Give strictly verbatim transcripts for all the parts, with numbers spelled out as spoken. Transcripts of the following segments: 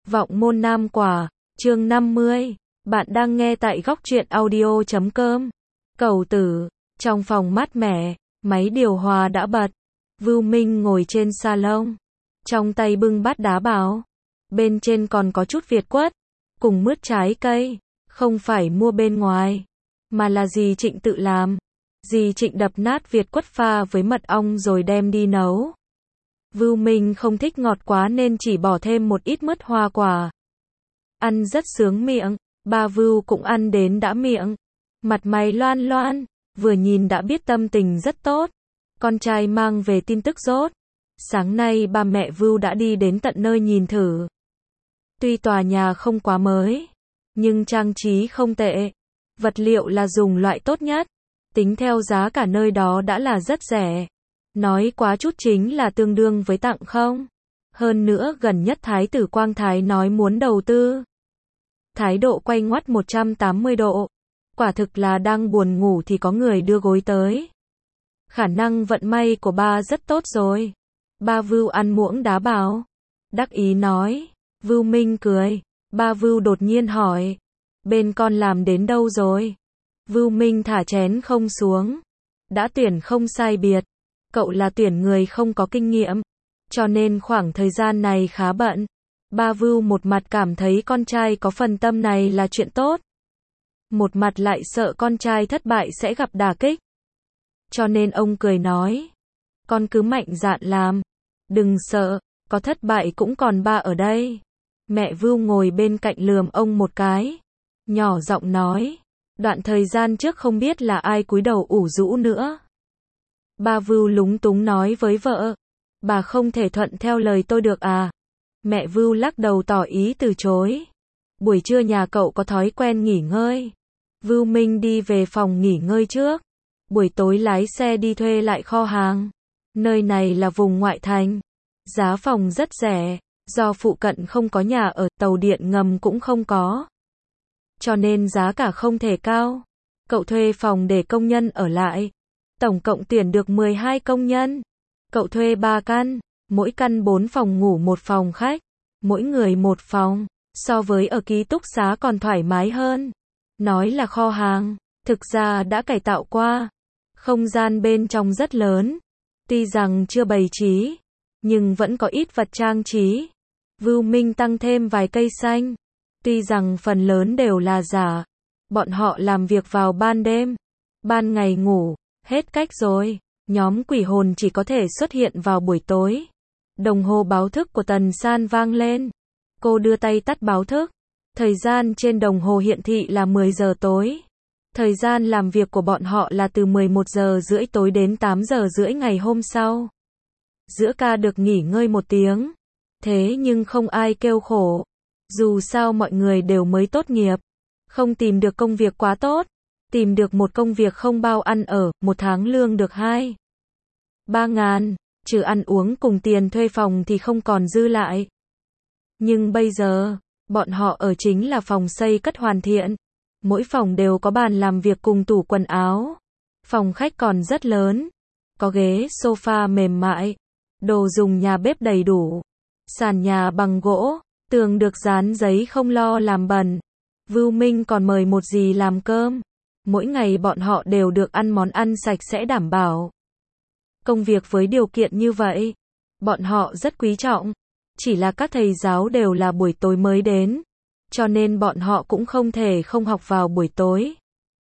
Vọng môn nam quả, chương năm mươi. Bạn đang nghe tại góc truyện audio chấm com. Cầu tử, trong phòng mát mẻ, máy điều hòa đã bật. Vưu Minh ngồi trên salon, trong tay bưng bát đá bảo. Bên trên còn có chút việt quất, cùng mứt trái cây, không phải mua bên ngoài, mà là dì Trịnh tự làm. Dì Trịnh đập nát việt quất pha với mật ong rồi đem đi nấu. Vưu Minh không thích ngọt quá nên chỉ bỏ thêm một ít mứt hoa quả. Ăn rất sướng miệng, ba Vưu cũng ăn đến đã miệng. Mặt mày loan loan, vừa nhìn đã biết tâm tình rất tốt. Con trai mang về tin tức rốt. Sáng nay ba mẹ Vưu đã đi đến tận nơi nhìn thử. Tuy tòa nhà không quá mới, nhưng trang trí không tệ. Vật liệu là dùng loại tốt nhất. Tính theo giá cả nơi đó đã là rất rẻ. Nói quá chút chính là tương đương với tặng không. Hơn nữa gần nhất Thái tử Quang Thái nói muốn đầu tư. Thái độ quay ngoắt một trăm tám mươi độ. Quả thực là đang buồn ngủ thì có người đưa gối tới. Khả năng vận may của ba rất tốt rồi. Ba Vưu ăn muỗng đá bảo. Đắc ý nói. Vưu Minh cười. Ba Vưu đột nhiên hỏi. Bên con làm đến đâu rồi? Vưu Minh thả chén không xuống. Đã tuyển không sai biệt. Cậu là tuyển người không có kinh nghiệm, cho nên khoảng thời gian này khá bận. Ba Vưu một mặt cảm thấy con trai có phần tâm này là chuyện tốt. Một mặt lại sợ con trai thất bại sẽ gặp đả kích. Cho nên ông cười nói. Con cứ mạnh dạn làm. Đừng sợ, có thất bại cũng còn ba ở đây. Mẹ Vưu ngồi bên cạnh lườm ông một cái. Nhỏ giọng nói. Đoạn thời gian trước không biết là ai cúi đầu ủ rũ nữa. Ba Vưu lúng túng nói với vợ. Bà không thể thuận theo lời tôi được à? Mẹ Vưu lắc đầu tỏ ý từ chối. Buổi trưa nhà cậu có thói quen nghỉ ngơi. Vưu Minh đi về phòng nghỉ ngơi trước. Buổi tối lái xe đi thuê lại kho hàng. Nơi này là vùng ngoại thành. Giá phòng rất rẻ. Do phụ cận không có nhà ở, tàu điện ngầm cũng không có. Cho nên giá cả không thể cao. Cậu thuê phòng để công nhân ở lại. Tổng cộng tuyển được mười hai công nhân. Cậu thuê ba căn, mỗi căn bốn phòng ngủ một phòng khách, mỗi người một phòng, so với ở ký túc xá còn thoải mái hơn. Nói là kho hàng, thực ra đã cải tạo qua. Không gian bên trong rất lớn, tuy rằng chưa bày trí, nhưng vẫn có ít vật trang trí. Vưu Minh tăng thêm vài cây xanh, tuy rằng phần lớn đều là giả. Bọn họ làm việc vào ban đêm, ban ngày ngủ. Hết cách rồi, nhóm quỷ hồn chỉ có thể xuất hiện vào buổi tối. Đồng hồ báo thức của Tần San vang lên. Cô đưa tay tắt báo thức. Thời gian trên đồng hồ hiển thị là mười giờ tối. Thời gian làm việc của bọn họ là từ mười một giờ rưỡi tối đến tám giờ rưỡi ngày hôm sau. Giữa ca được nghỉ ngơi một tiếng. Thế nhưng không ai kêu khổ. Dù sao mọi người đều mới tốt nghiệp. Không tìm được công việc quá tốt. Tìm được một công việc không bao ăn ở, một tháng lương được hai ba ngàn, trừ ăn uống cùng tiền thuê phòng thì không còn dư lại. Nhưng bây giờ, bọn họ ở chính là phòng xây cất hoàn thiện. Mỗi phòng đều có bàn làm việc cùng tủ quần áo. Phòng khách còn rất lớn. Có ghế sofa mềm mại. Đồ dùng nhà bếp đầy đủ. Sàn nhà bằng gỗ, tường được dán giấy không lo làm bẩn. Vưu Minh còn mời một dì làm cơm. Mỗi ngày bọn họ đều được ăn món ăn sạch sẽ đảm bảo. Công việc với điều kiện như vậy, bọn họ rất quý trọng. Chỉ là các thầy giáo đều là buổi tối mới đến, cho nên bọn họ cũng không thể không học vào buổi tối.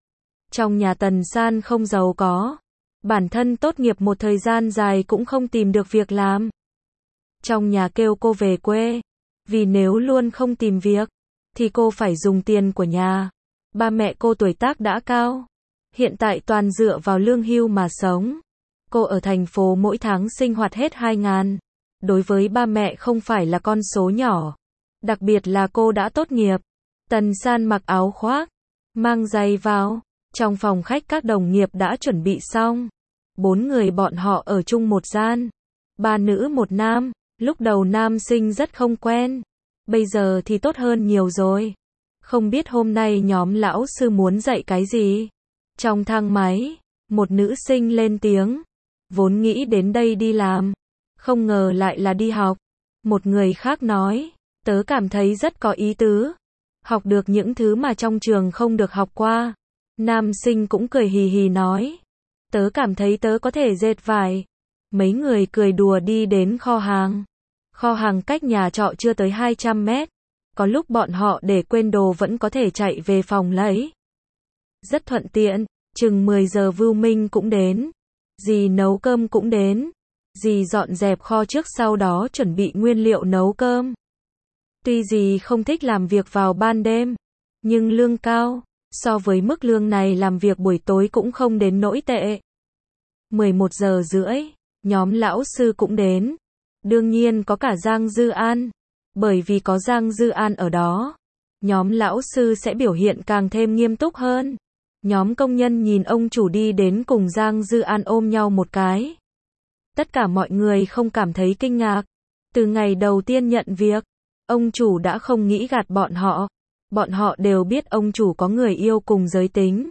Trong nhà Tần San không giàu có, bản thân tốt nghiệp một thời gian dài cũng không tìm được việc làm. Trong nhà kêu cô về quê, vì nếu luôn không tìm việc, thì cô phải dùng tiền của nhà. Ba mẹ cô tuổi tác đã cao, hiện tại toàn dựa vào lương hưu mà sống. Cô ở thành phố mỗi tháng sinh hoạt hết hai ngàn. Đối với ba mẹ không phải là con số nhỏ. Đặc biệt là cô đã tốt nghiệp. Tần San mặc áo khoác, mang giày vào. Trong phòng khách các đồng nghiệp đã chuẩn bị xong. Bốn người bọn họ ở chung một gian. Ba nữ một nam. Lúc đầu nam sinh rất không quen. Bây giờ thì tốt hơn nhiều rồi. Không biết hôm nay nhóm lão sư muốn dạy cái gì? Trong thang máy, một nữ sinh lên tiếng. Vốn nghĩ đến đây đi làm, không ngờ lại là đi học. Một người khác nói, Tớ cảm thấy rất có ý tứ. Học được những thứ mà trong trường không được học qua. Nam sinh cũng cười hì hì nói. Tớ cảm thấy tớ có thể dệt vải. Mấy người cười đùa đi đến kho hàng. Kho hàng cách nhà trọ chưa tới hai trăm mét. Có lúc bọn họ để quên đồ vẫn có thể chạy về phòng lấy. Rất thuận tiện, chừng mười giờ Vưu Minh cũng đến. Dì nấu cơm cũng đến. Dì dọn dẹp kho trước sau đó chuẩn bị nguyên liệu nấu cơm. Tuy dì không thích làm việc vào ban đêm, nhưng lương cao, so với mức lương này làm việc buổi tối cũng không đến nỗi tệ. mười một giờ rưỡi, nhóm lão sư cũng đến. Đương nhiên có cả Giang Dư An. Bởi vì có Giang Dư An ở đó, nhóm lão sư sẽ biểu hiện càng thêm nghiêm túc hơn. Nhóm công nhân nhìn ông chủ đi đến cùng Giang Dư An ôm nhau một cái. Tất cả mọi người không cảm thấy kinh ngạc. Từ ngày đầu tiên nhận việc, ông chủ đã không nghĩ gạt bọn họ. Bọn họ đều biết ông chủ có người yêu cùng giới tính.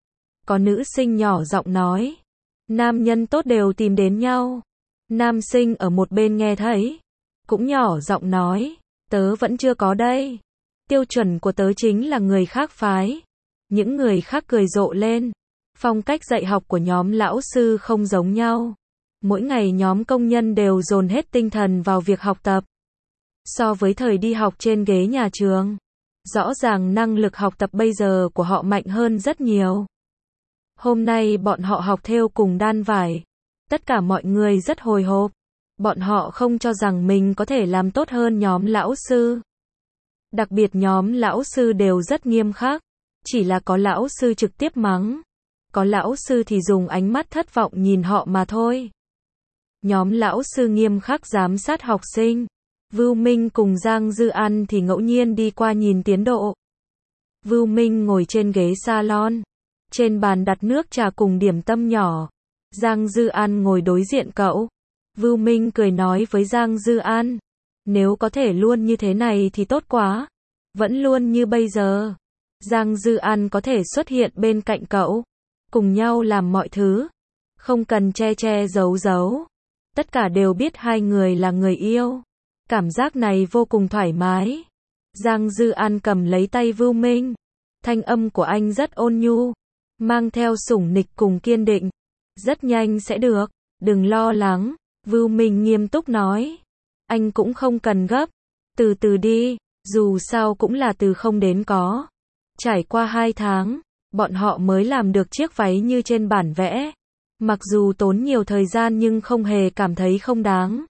Có nữ sinh nhỏ giọng nói. Nam nhân tốt đều tìm đến nhau. Nam sinh ở một bên nghe thấy. Cũng nhỏ giọng nói. Tớ vẫn chưa có đây. Tiêu chuẩn của tớ chính là người khác phái. Những người khác cười rộ lên. Phong cách dạy học của nhóm lão sư không giống nhau. Mỗi ngày nhóm công nhân đều dồn hết tinh thần vào việc học tập. So với thời đi học trên ghế nhà trường, rõ ràng năng lực học tập bây giờ của họ mạnh hơn rất nhiều. Hôm nay bọn họ học thêu cùng đan vải. Tất cả mọi người rất hồi hộp. Bọn họ không cho rằng mình có thể làm tốt hơn nhóm lão sư. Đặc biệt nhóm lão sư đều rất nghiêm khắc. Chỉ là có lão sư trực tiếp mắng. Có lão sư thì dùng ánh mắt thất vọng nhìn họ mà thôi. Nhóm lão sư nghiêm khắc giám sát học sinh. Vưu Minh cùng Giang Dư An thì ngẫu nhiên đi qua nhìn tiến độ. Vưu Minh ngồi trên ghế salon. Trên bàn đặt nước trà cùng điểm tâm nhỏ. Giang Dư An ngồi đối diện cậu. Vưu Minh cười nói với Giang Dư An. Nếu có thể luôn như thế này thì tốt quá. Vẫn luôn như bây giờ. Giang Dư An có thể xuất hiện bên cạnh cậu. Cùng nhau làm mọi thứ. Không cần che che giấu giấu. Tất cả đều biết hai người là người yêu. Cảm giác này vô cùng thoải mái. Giang Dư An cầm lấy tay Vưu Minh. Thanh âm của anh rất ôn nhu. Mang theo sủng nịch cùng kiên định. Rất nhanh sẽ được. Đừng lo lắng. Vưu Minh nghiêm túc nói. Anh cũng không cần gấp. Từ từ đi. Dù sao cũng là từ không đến có. Trải qua hai tháng, bọn họ mới làm được chiếc váy như trên bản vẽ. Mặc dù tốn nhiều thời gian nhưng không hề cảm thấy không đáng.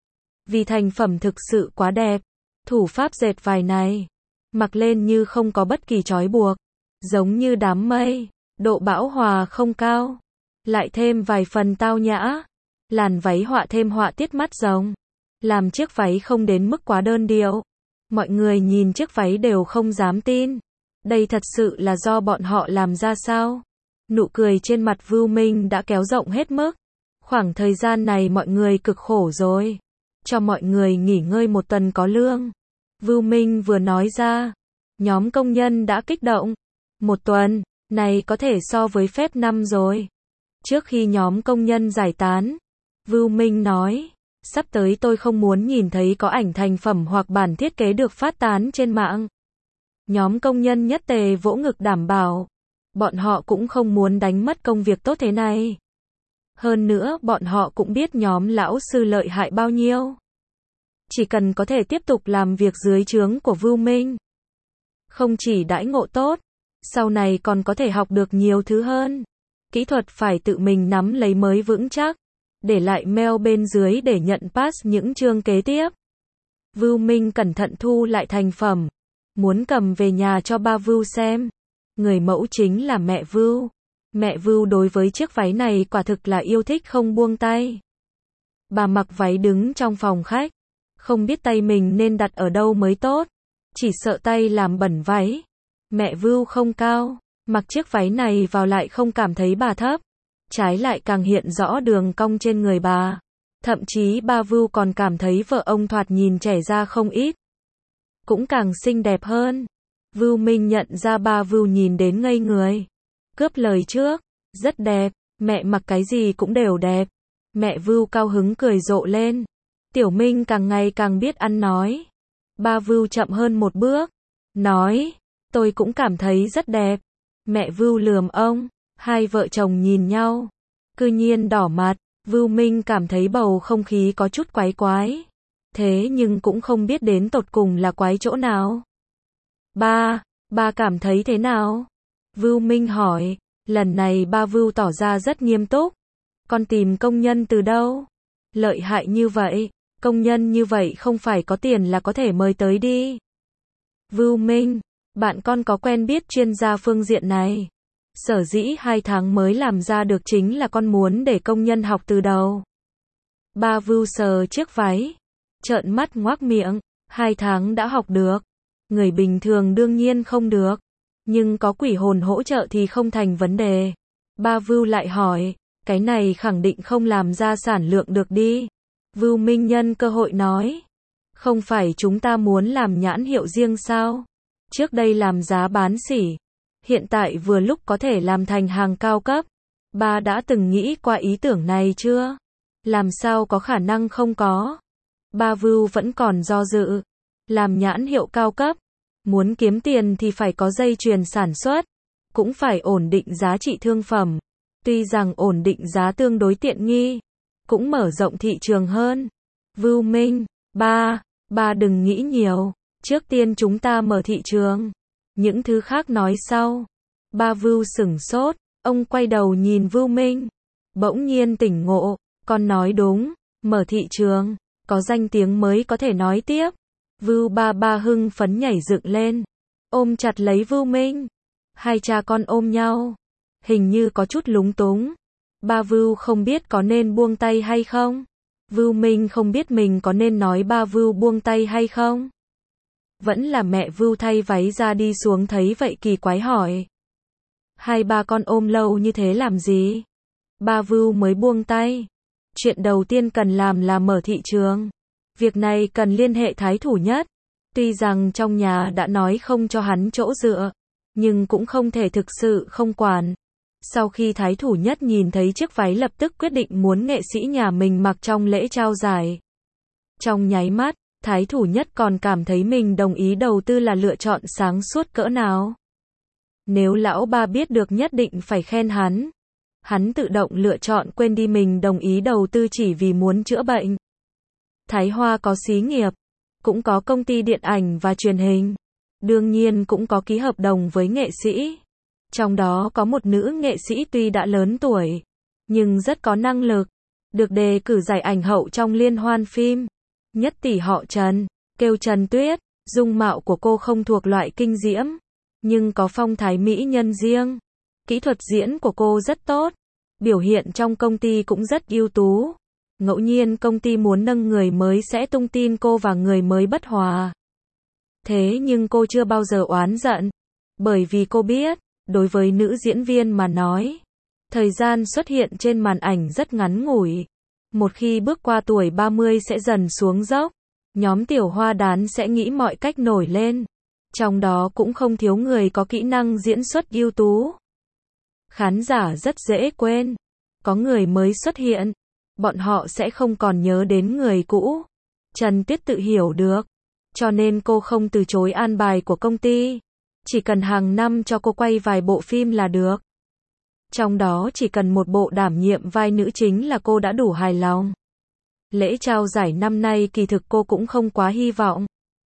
Vì thành phẩm thực sự quá đẹp. Thủ pháp dệt vải này, mặc lên như không có bất kỳ trói buộc. Giống như đám mây, độ bão hòa không cao. Lại thêm vài phần tao nhã. Làn váy họa thêm họa tiết mắt rồng. Làm chiếc váy không đến mức quá đơn điệu. Mọi người nhìn chiếc váy đều không dám tin. Đây thật sự là do bọn họ làm ra sao? Nụ cười trên mặt Vưu Minh đã kéo rộng hết mức. Khoảng thời gian này mọi người cực khổ rồi. Cho mọi người nghỉ ngơi một tuần có lương. Vưu Minh vừa nói ra. Nhóm công nhân đã kích động. Một tuần, này có thể so với phép năm rồi. Trước khi nhóm công nhân giải tán, Vưu Minh nói. Sắp tới tôi không muốn nhìn thấy có ảnh thành phẩm hoặc bản thiết kế được phát tán trên mạng. Nhóm công nhân nhất tề vỗ ngực đảm bảo. Bọn họ cũng không muốn đánh mất công việc tốt thế này. Hơn nữa bọn họ cũng biết nhóm lão sư lợi hại bao nhiêu. Chỉ cần có thể tiếp tục làm việc dưới trướng của Vưu Minh. Không chỉ đãi ngộ tốt, sau này còn có thể học được nhiều thứ hơn. Kỹ thuật phải tự mình nắm lấy mới vững chắc. Để lại mail bên dưới để nhận pass những chương kế tiếp. Vưu Minh cẩn thận thu lại thành phẩm. Muốn cầm về nhà cho ba Vưu xem. Người mẫu chính là mẹ Vưu. Mẹ Vưu đối với chiếc váy này quả thực là yêu thích không buông tay. Bà mặc váy đứng trong phòng khách. Không biết tay mình nên đặt ở đâu mới tốt. Chỉ sợ tay làm bẩn váy. Mẹ Vưu không cao. Mặc chiếc váy này vào lại không cảm thấy bà thấp. Trái lại càng hiện rõ đường cong trên người bà. Thậm chí ba Vưu còn cảm thấy vợ ông thoạt nhìn trẻ ra không ít. Cũng càng xinh đẹp hơn. Vưu Minh nhận ra ba Vưu nhìn đến ngây người. Cướp lời trước. Rất đẹp. Mẹ mặc cái gì cũng đều đẹp. Mẹ Vưu cao hứng cười rộ lên. Tiểu Minh càng ngày càng biết ăn nói. Ba Vưu chậm hơn một bước, nói, tôi cũng cảm thấy rất đẹp. Mẹ Vưu lườm ông, hai vợ chồng nhìn nhau, cư nhiên đỏ mặt. Vưu Minh cảm thấy bầu không khí có chút quái quái, thế nhưng cũng không biết đến tột cùng là quái chỗ nào. Ba, ba cảm thấy thế nào? Vưu Minh hỏi, lần này ba Vưu tỏ ra rất nghiêm túc. Con tìm công nhân từ đâu? Lợi hại như vậy, công nhân như vậy không phải có tiền là có thể mời tới đi. Vưu Minh, bạn con có quen biết chuyên gia phương diện này. Sở dĩ hai tháng mới làm ra được chính là con muốn để công nhân học từ đầu. Ba Vưu sờ chiếc váy, trợn mắt ngoác miệng, hai tháng đã học được. Người bình thường đương nhiên không được, nhưng có quỷ hồn hỗ trợ thì không thành vấn đề. Ba Vưu lại hỏi, cái này khẳng định không làm ra sản lượng được đi. Vưu Minh nhân cơ hội nói, không phải chúng ta muốn làm nhãn hiệu riêng sao? Trước đây làm giá bán sỉ, hiện tại vừa lúc có thể làm thành hàng cao cấp. Ba đã từng nghĩ qua ý tưởng này chưa? Làm sao có khả năng không có? Ba Vưu vẫn còn do dự. Làm nhãn hiệu cao cấp, muốn kiếm tiền thì phải có dây chuyền sản xuất, cũng phải ổn định giá trị thương phẩm. Tuy rằng ổn định giá tương đối tiện nghi, cũng mở rộng thị trường hơn. Vưu Minh, ba, ba đừng nghĩ nhiều, trước tiên chúng ta mở thị trường, những thứ khác nói sau. Ba Vưu sửng sốt, ông quay đầu nhìn Vưu Minh, bỗng nhiên tỉnh ngộ, con nói đúng, mở thị trường, có danh tiếng mới có thể nói tiếp. Vưu ba ba hưng phấn nhảy dựng lên, ôm chặt lấy Vưu Minh, hai cha con ôm nhau, hình như có chút lúng túng. Ba Vưu không biết có nên buông tay hay không. Vưu Minh không biết mình có nên nói ba Vưu buông tay hay không. Vẫn là mẹ Vưu thay váy ra đi xuống thấy vậy kỳ quái hỏi. Hai ba con ôm lâu như thế làm gì? Ba Vưu mới buông tay. Chuyện đầu tiên cần làm là mở thị trường. Việc này cần liên hệ Thái Thủ Nhất. Tuy rằng trong nhà đã nói không cho hắn chỗ dựa, nhưng cũng không thể thực sự không quản. Sau khi Thái Thủ Nhất nhìn thấy chiếc váy lập tức quyết định muốn nghệ sĩ nhà mình mặc trong lễ trao giải. Trong nháy mắt, Thái Thủ Nhất còn cảm thấy mình đồng ý đầu tư là lựa chọn sáng suốt cỡ nào. Nếu lão ba biết được nhất định phải khen hắn. Hắn tự động lựa chọn quên đi mình đồng ý đầu tư chỉ vì muốn chữa bệnh. Thái Hoa có xí nghiệp, cũng có công ty điện ảnh và truyền hình, đương nhiên cũng có ký hợp đồng với nghệ sĩ. Trong đó có một nữ nghệ sĩ tuy đã lớn tuổi, nhưng rất có năng lực, được đề cử giải ảnh hậu trong liên hoan phim. Nhất tỷ họ Trần, kêu Trần Tuyết, dung mạo của cô không thuộc loại kinh diễm, nhưng có phong thái mỹ nhân riêng. Kỹ thuật diễn của cô rất tốt, biểu hiện trong công ty cũng rất ưu tú. Ngẫu nhiên công ty muốn nâng người mới sẽ tung tin cô và người mới bất hòa. Thế nhưng cô chưa bao giờ oán giận, bởi vì cô biết, đối với nữ diễn viên mà nói, thời gian xuất hiện trên màn ảnh rất ngắn ngủi. Một khi bước qua tuổi ba mươi sẽ dần xuống dốc, nhóm tiểu hoa đán sẽ nghĩ mọi cách nổi lên. Trong đó cũng không thiếu người có kỹ năng diễn xuất ưu tú. Khán giả rất dễ quên, có người mới xuất hiện, bọn họ sẽ không còn nhớ đến người cũ. Trần Tuyết tự hiểu được, cho nên cô không từ chối an bài của công ty. Chỉ cần hàng năm cho cô quay vài bộ phim là được. Trong đó chỉ cần một bộ đảm nhiệm vai nữ chính là cô đã đủ hài lòng. Lễ trao giải năm nay kỳ thực cô cũng không quá hy vọng.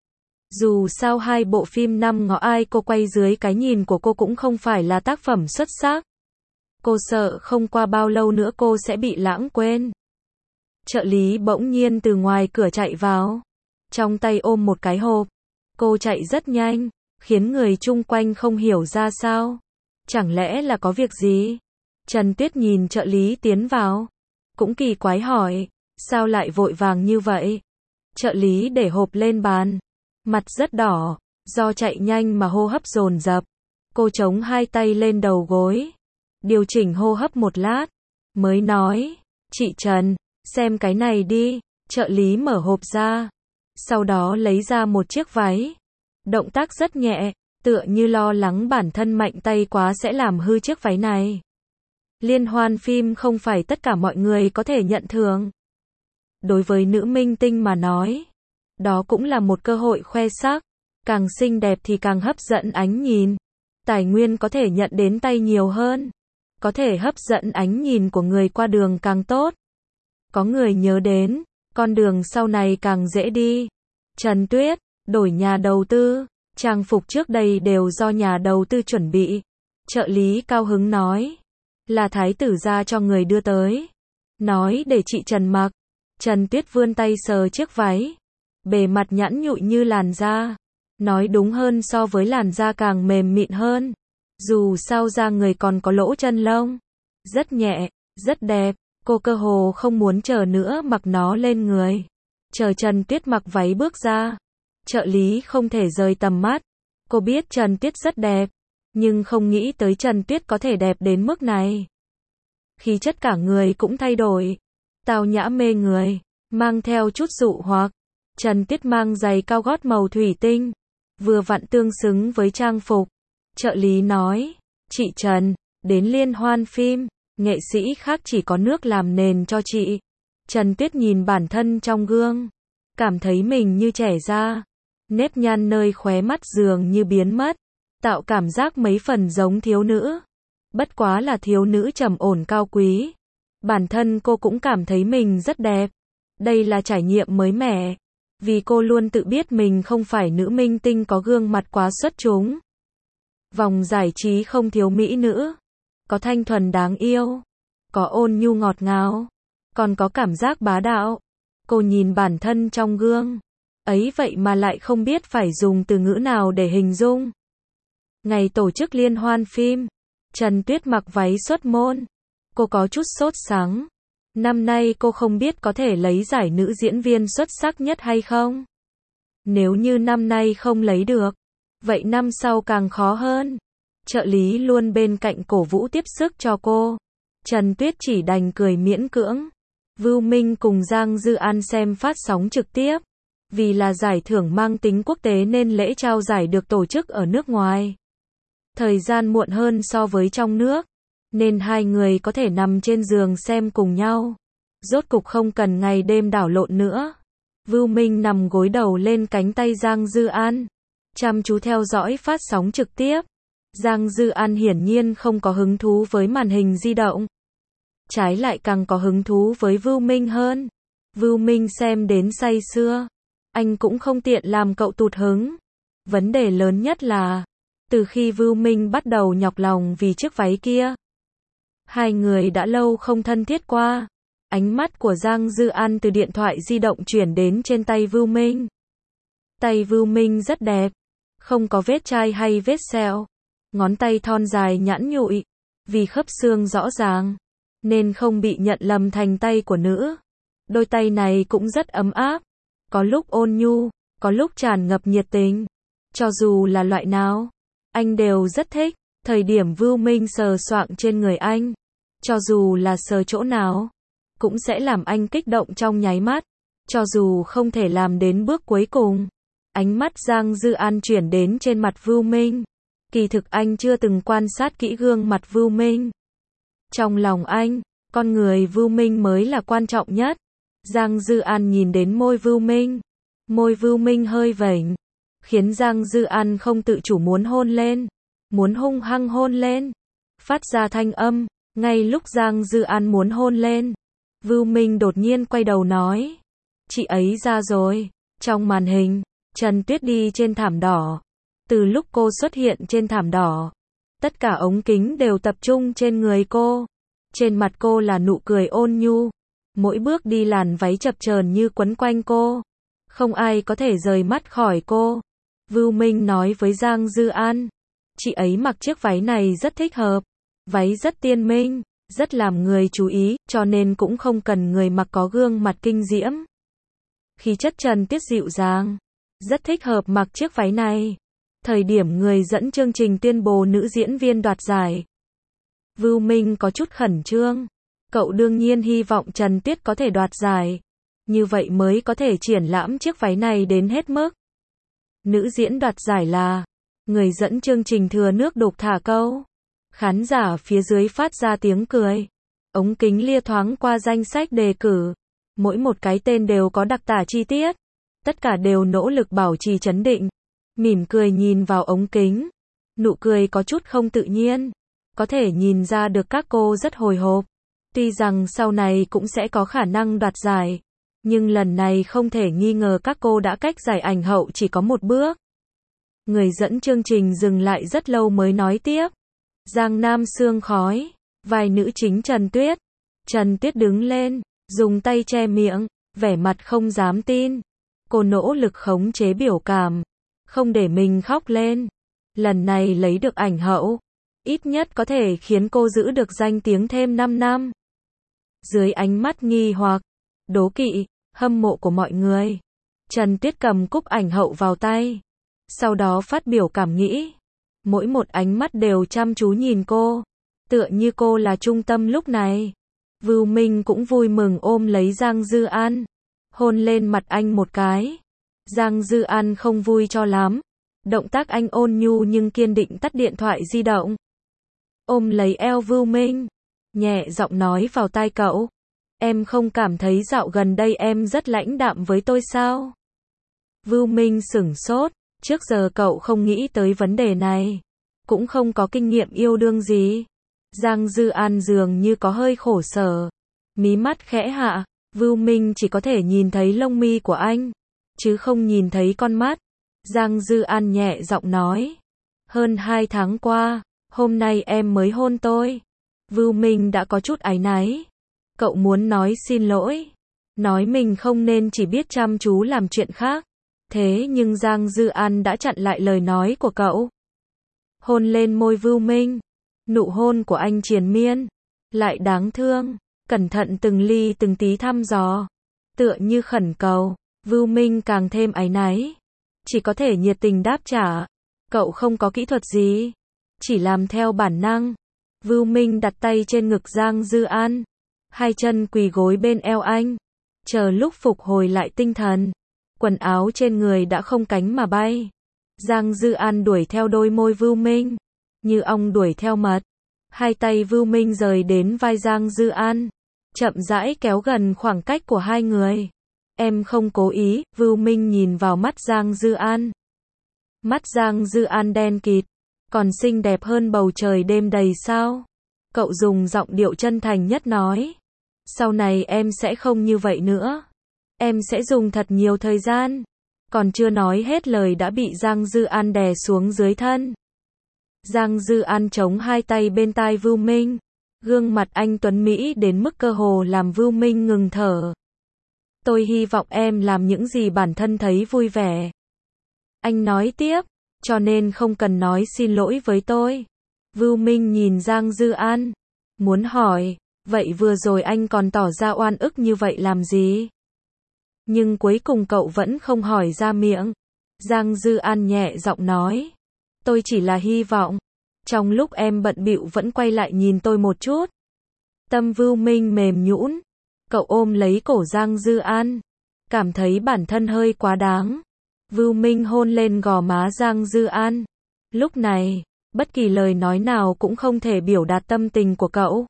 Dù sao hai bộ phim năm ngõ ai cô quay dưới cái nhìn của cô cũng không phải là tác phẩm xuất sắc. Cô sợ không qua bao lâu nữa cô sẽ bị lãng quên. Trợ lý bỗng nhiên từ ngoài cửa chạy vào, trong tay ôm một cái hộp. Cô chạy rất nhanh, khiến người chung quanh không hiểu ra sao. Chẳng lẽ là có việc gì? Trần Tuyết nhìn trợ lý tiến vào, cũng kỳ quái hỏi, sao lại vội vàng như vậy? Trợ lý để hộp lên bàn, mặt rất đỏ, do chạy nhanh mà hô hấp dồn dập. Cô chống hai tay lên đầu gối, điều chỉnh hô hấp một lát, mới nói, chị Trần, xem cái này đi. Trợ lý mở hộp ra, sau đó lấy ra một chiếc váy. Động tác rất nhẹ, tựa như lo lắng bản thân mạnh tay quá sẽ làm hư chiếc váy này. Liên hoan phim không phải tất cả mọi người có thể nhận thưởng. Đối với nữ minh tinh mà nói, Đó cũng là một cơ hội khoe sắc. Càng xinh đẹp thì càng hấp dẫn ánh nhìn. Tài nguyên có thể nhận đến tay nhiều hơn. Có thể hấp dẫn ánh nhìn của người qua đường càng tốt. Có người nhớ đến, con đường sau này càng dễ đi. Trần Tuyết, đổi nhà đầu tư. Trang phục trước đây đều do nhà đầu tư chuẩn bị. Trợ lý cao hứng nói. Là thái tử gia cho người đưa tới. Nói để chị Trần mặc. Trần Tuyết vươn tay sờ chiếc váy. Bề mặt nhẵn nhụi như làn da. Nói đúng hơn so với làn da càng mềm mịn hơn. Dù sao da người còn có lỗ chân lông. Rất nhẹ, rất đẹp. Cô cơ hồ không muốn chờ nữa mặc nó lên người. Chờ Trần Tuyết mặc váy bước ra. Trợ lý không thể rời tầm mắt. Cô biết Trần Tuyết rất đẹp. Nhưng không nghĩ tới Trần Tuyết có thể đẹp đến mức này. Khí chất cả người cũng thay đổi. Tao nhã mê người. Mang theo chút dụ hoặc. Trần Tuyết mang giày cao gót màu thủy tinh. Vừa vặn tương xứng với trang phục. Trợ lý nói. Chị Trần, đến liên hoan phim. Nghệ sĩ khác chỉ có nước làm nền cho chị. Trần Tuyết nhìn bản thân trong gương. Cảm thấy mình như trẻ ra. Nếp nhăn nơi khóe mắt dường như biến mất. Tạo cảm giác mấy phần giống thiếu nữ. Bất quá là thiếu nữ trầm ổn cao quý. Bản thân cô cũng cảm thấy mình rất đẹp. Đây là trải nghiệm mới mẻ. Vì cô luôn tự biết mình không phải nữ minh tinh có gương mặt quá xuất chúng. Vòng giải trí không thiếu mỹ nữ. Có thanh thuần đáng yêu. Có ôn nhu ngọt ngào. Còn có cảm giác bá đạo. Cô nhìn bản thân trong gương. Ấy vậy mà lại không biết phải dùng từ ngữ nào để hình dung. Ngày tổ chức liên hoan phim. Trần Tuyết mặc váy xuất môn. Cô có chút sốt sắng. Năm nay cô không biết có thể lấy giải nữ diễn viên xuất sắc nhất hay không. Nếu như năm nay không lấy được, vậy năm sau càng khó hơn. Trợ lý luôn bên cạnh cổ vũ tiếp sức cho cô. Trần Tuyết chỉ đành cười miễn cưỡng. Vưu Minh cùng Giang Dư An xem phát sóng trực tiếp. Vì là giải thưởng mang tính quốc tế nên lễ trao giải được tổ chức ở nước ngoài. Thời gian muộn hơn so với trong nước. Nên hai người có thể nằm trên giường xem cùng nhau. Rốt cục không cần ngày đêm đảo lộn nữa. Vưu Minh nằm gối đầu lên cánh tay Giang Dư An. Chăm chú theo dõi phát sóng trực tiếp. Giang Dư An hiển nhiên không có hứng thú với màn hình di động. Trái lại càng có hứng thú với Vưu Minh hơn. Vưu Minh xem đến say sưa. Anh cũng không tiện làm cậu tụt hứng. Vấn đề lớn nhất là, từ khi Vưu Minh bắt đầu nhọc lòng vì chiếc váy kia, hai người đã lâu không thân thiết qua. Ánh mắt của Giang Dư An từ điện thoại di động chuyển đến trên tay Vưu Minh. Tay Vưu Minh rất đẹp. Không có vết chai hay vết sẹo. Ngón tay thon dài nhẵn nhụi. Vì khớp xương rõ ràng, nên không bị nhận lầm thành tay của nữ. Đôi tay này cũng rất ấm áp. Có lúc ôn nhu, có lúc tràn ngập nhiệt tình. Cho dù là loại nào, anh đều rất thích. Thời điểm Vưu Minh sờ soạng trên người anh, cho dù là sờ chỗ nào, cũng sẽ làm anh kích động trong nháy mắt. Cho dù không thể làm đến bước cuối cùng. Ánh mắt Giang Dư An chuyển đến trên mặt Vưu Minh. Kỳ thực anh chưa từng quan sát kỹ gương mặt Vưu Minh. Trong lòng anh, con người Vưu Minh mới là quan trọng nhất. Giang Dư An nhìn đến môi Vưu Minh. Môi Vưu Minh hơi vểnh, khiến Giang Dư An không tự chủ muốn hôn lên. Muốn hung hăng hôn lên. Phát ra thanh âm. Ngay lúc Giang Dư An muốn hôn lên, Vưu Minh đột nhiên quay đầu nói. Chị ấy ra rồi. Trong màn hình, Trần Tuyết đi trên thảm đỏ. Từ lúc cô xuất hiện trên thảm đỏ, tất cả ống kính đều tập trung trên người cô. Trên mặt cô là nụ cười ôn nhu. Mỗi bước đi làn váy chập chờn như quấn quanh cô. Không ai có thể rời mắt khỏi cô. Vưu Minh nói với Giang Dư An. Chị ấy mặc chiếc váy này rất thích hợp. Váy rất tiên minh, rất làm người chú ý, cho nên cũng không cần người mặc có gương mặt kinh diễm. Khí chất Trần Tuyết dịu dàng, rất thích hợp mặc chiếc váy này. Thời điểm người dẫn chương trình tuyên bố nữ diễn viên đoạt giải, Vưu Minh có chút khẩn trương. Cậu đương nhiên hy vọng Trần Tuyết có thể đoạt giải. Như vậy mới có thể triển lãm chiếc váy này đến hết mức. Nữ diễn đoạt giải là, người dẫn chương trình thừa nước đục thả câu. Khán giả phía dưới phát ra tiếng cười. Ống kính lia thoáng qua danh sách đề cử. Mỗi một cái tên đều có đặc tả chi tiết. Tất cả đều nỗ lực bảo trì trấn định, mỉm cười nhìn vào ống kính. Nụ cười có chút không tự nhiên, có thể nhìn ra được các cô rất hồi hộp. Tuy rằng sau này cũng sẽ có khả năng đoạt giải, nhưng lần này không thể nghi ngờ các cô đã cách giải ảnh hậu chỉ có một bước. Người dẫn chương trình dừng lại rất lâu mới nói tiếp. Giang Nam Sương Khói, vai nữ chính Trần Tuyết. Trần Tuyết đứng lên, dùng tay che miệng, vẻ mặt không dám tin. Cô nỗ lực khống chế biểu cảm, không để mình khóc lên. Lần này lấy được ảnh hậu, ít nhất có thể khiến cô giữ được danh tiếng thêm năm năm. Dưới ánh mắt nghi hoặc, đố kỵ, hâm mộ của mọi người, Trần Tuyết cầm cúp ảnh hậu vào tay. Sau đó phát biểu cảm nghĩ. Mỗi một ánh mắt đều chăm chú nhìn cô, tựa như cô là trung tâm lúc này. Vưu Minh cũng vui mừng ôm lấy Giang Dư An, hôn lên mặt anh một cái. Giang Dư An không vui cho lắm. Động tác anh ôn nhu nhưng kiên định tắt điện thoại di động. Ôm lấy eo Vưu Minh, nhẹ giọng nói vào tai cậu. Em không cảm thấy dạo gần đây em rất lãnh đạm với tôi sao? Vưu Minh sửng sốt, trước giờ cậu không nghĩ tới vấn đề này, cũng không có kinh nghiệm yêu đương gì. Giang Dư An dường như có hơi khổ sở, mí mắt khẽ hạ, Vưu Minh chỉ có thể nhìn thấy lông mi của anh, chứ không nhìn thấy con mắt. Giang Dư An nhẹ giọng nói, hơn hai tháng qua, hôm nay em mới hôn tôi. Vưu Minh đã có chút áy náy. Cậu muốn nói xin lỗi, nói mình không nên chỉ biết chăm chú làm chuyện khác. Thế nhưng Giang Dư An đã chặn lại lời nói của cậu. Hôn lên môi Vưu Minh. Nụ hôn của anh triền miên, lại đáng thương, cẩn thận từng ly từng tí thăm dò, tựa như khẩn cầu. Vưu Minh càng thêm áy náy, chỉ có thể nhiệt tình đáp trả. Cậu không có kỹ thuật gì, chỉ làm theo bản năng. Vưu Minh đặt tay trên ngực Giang Dư An, hai chân quỳ gối bên eo anh, chờ lúc phục hồi lại tinh thần. Quần áo trên người đã không cánh mà bay. Giang Dư An đuổi theo đôi môi Vưu Minh, như ong đuổi theo mật. Hai tay Vưu Minh rời đến vai Giang Dư An, chậm rãi kéo gần khoảng cách của hai người. Em không cố ý. Vưu Minh nhìn vào mắt Giang Dư An. Mắt Giang Dư An đen kịt, còn xinh đẹp hơn bầu trời đêm đầy sao. Cậu dùng giọng điệu chân thành nhất nói, sau này em sẽ không như vậy nữa. Em sẽ dùng thật nhiều thời gian. Còn chưa nói hết lời đã bị Giang Dư An đè xuống dưới thân. Giang Dư An chống hai tay bên tai Vưu Minh. Gương mặt anh tuấn Mỹ đến mức cơ hồ làm Vưu Minh ngừng thở. Tôi hy vọng em làm những gì bản thân thấy vui vẻ. Anh nói tiếp, cho nên không cần nói xin lỗi với tôi. Vưu Minh nhìn Giang Dư An, muốn hỏi, vậy vừa rồi anh còn tỏ ra oan ức như vậy làm gì? Nhưng cuối cùng cậu vẫn không hỏi ra miệng. Giang Dư An nhẹ giọng nói, tôi chỉ là hy vọng, trong lúc em bận bịu vẫn quay lại nhìn tôi một chút. Tâm Vưu Minh mềm nhũn, cậu ôm lấy cổ Giang Dư An, cảm thấy bản thân hơi quá đáng. Vưu Minh hôn lên gò má Giang Dư An. Lúc này, bất kỳ lời nói nào cũng không thể biểu đạt tâm tình của cậu.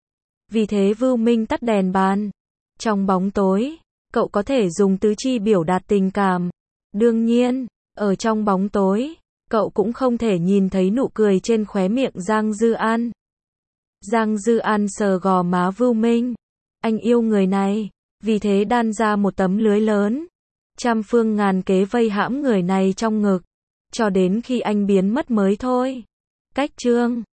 Vì thế Vưu Minh tắt đèn bàn. Trong bóng tối, cậu có thể dùng tứ chi biểu đạt tình cảm. Đương nhiên, ở trong bóng tối, cậu cũng không thể nhìn thấy nụ cười trên khóe miệng Giang Dư An. Giang Dư An sờ gò má Vưu Minh. Anh yêu người này, vì thế đan ra một tấm lưới lớn. Trăm phương ngàn kế vây hãm người này trong ngực, cho đến khi anh biến mất mới thôi. Cách chương